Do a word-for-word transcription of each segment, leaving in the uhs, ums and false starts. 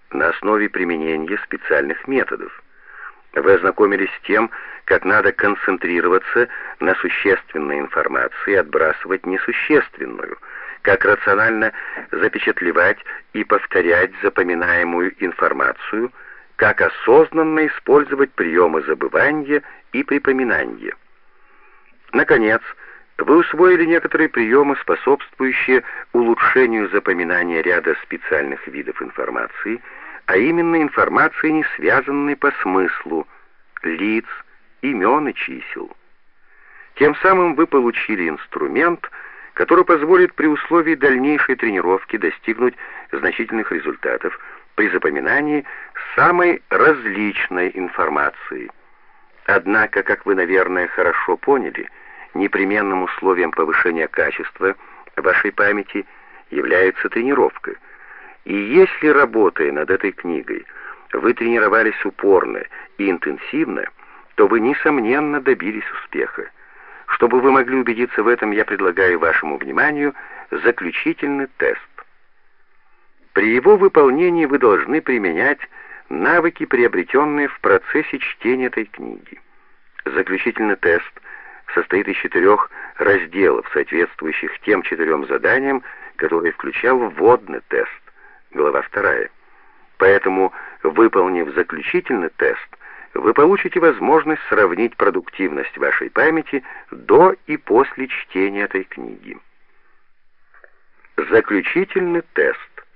на основе применения специальных методов. Вы ознакомились с тем, как надо концентрироваться на существенной информации и отбрасывать несущественную, как рационально запечатлевать и повторять запоминаемую информацию, как осознанно использовать приемы забывания и припоминания. Наконец, вы усвоили некоторые приемы, способствующие улучшению запоминания ряда специальных видов информации, а именно информации, не связанной по смыслу, лиц, имен и чисел. Тем самым вы получили инструмент, который позволит при условии дальнейшей тренировки достигнуть значительных результатов при запоминании самой различной информации. Однако, как вы, наверное, хорошо поняли, непременным условием повышения качества вашей памяти является тренировка. И если, работая над этой книгой, вы тренировались упорно и интенсивно, то вы, несомненно, добились успеха. Чтобы вы могли убедиться в этом, я предлагаю вашему вниманию заключительный тест. При его выполнении вы должны применять навыки, приобретенные в процессе чтения этой книги. Заключительный тест состоит из четырех разделов, соответствующих тем четырем заданиям, которые включал вводный тест, глава вторая. Поэтому, выполнив заключительный тест, вы получите возможность сравнить продуктивность вашей памяти до и после чтения этой книги. Заключительный тест.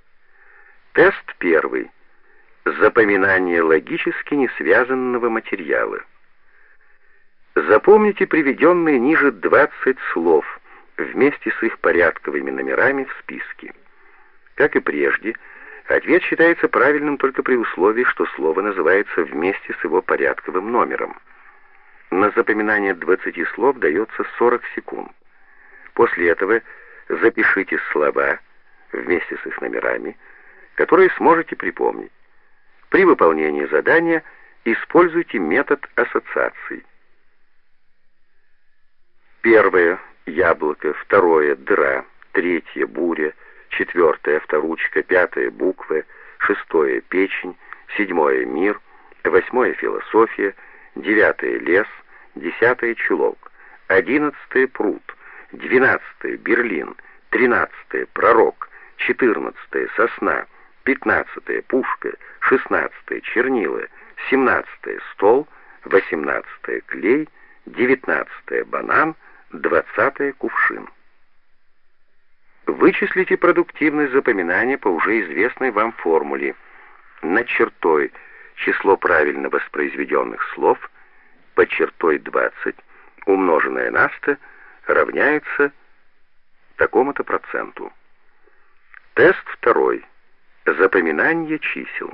Тест первый. Запоминание логически несвязанного материала. Запомните приведенные ниже двадцать слов вместе с их порядковыми номерами в списке. Как и прежде, ответ считается правильным только при условии, что слово называется вместе с его порядковым номером. На запоминание двадцати слов дается сорок секунд. После этого запишите слова вместе с их номерами, которые сможете припомнить. При выполнении задания используйте метод ассоциаций. Первое — яблоко, второе — дыра, третье — буря, четвертое — авторучка, пятое — буквы, шестое — печень, седьмое — мир, восьмое — философия, девятое — лес, десятое — чулок, одиннадцатое — пруд, двенадцатое — Берлин, тринадцатое — пророк, четырнадцатое — сосна, пятнадцатое — пушка, шестнадцатое — чернила, семнадцатое — стол, восемнадцатое — клей, девятнадцатое — банан, двадцатое — кувшин. Вычислите продуктивность запоминания по уже известной вам формуле. Над чертой число правильно воспроизведенных слов, под чертой двадцать, умноженное на сто, равняется такому-то проценту. Тест второй. Запоминание чисел.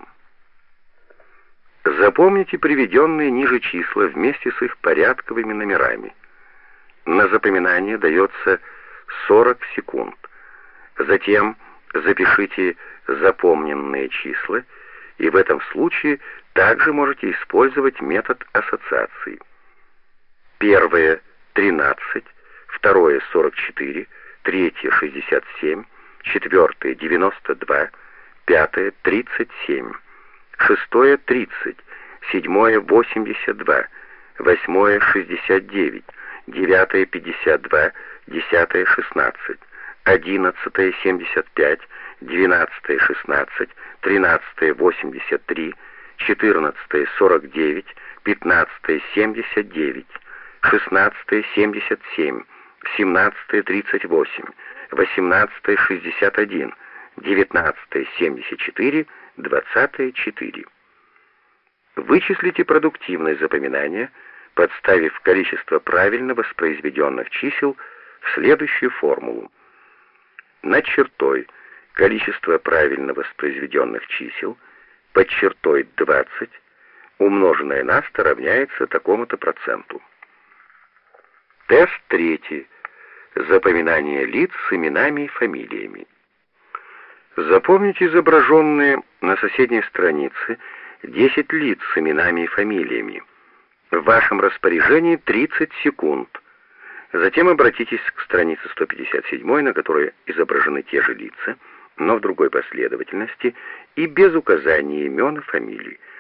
Запомните приведенные ниже числа вместе с их порядковыми номерами. На запоминание дается сорок секунд. Затем запишите запомненные числа, и в этом случае также можете использовать метод ассоциаций. Первое — тринадцать, второе — сорок четыре, третье — шестьдесят семь, четвертое — девяносто два, пятое — тридцать семь, шестое — тридцать, седьмое — восемьдесят два, восьмое — шестьдесят девять, девятое — пятьдесят два, десятое — шестнадцать, одиннадцатое — семьдесят пять, двенадцатое — шестнадцать, тринадцатое — восемьдесят три, четырнадцатое — сорок девять, пятнадцатое — семьдесят девять, шестнадцатое — семьдесят семь, семнадцатое — тридцать восемь, восемнадцатое — шестьдесят один, девятнадцатое — семьдесят четыре, двадцатое — четыре. Вычислите продуктивность запоминания, подставив количество правильно воспроизведенных чисел в следующую формулу. Над чертой количество правильно воспроизведенных чисел, под чертой двадцать, умноженное на сто равняется такому-то проценту. Тест третий. Запоминание лиц с именами и фамилиями. Запомните изображенные на соседней странице десять лиц с именами и фамилиями. В вашем распоряжении тридцать секунд. Затем обратитесь к странице сто пятьдесят семь, на которой изображены те же лица, но в другой последовательности и без указания имен и фамилий.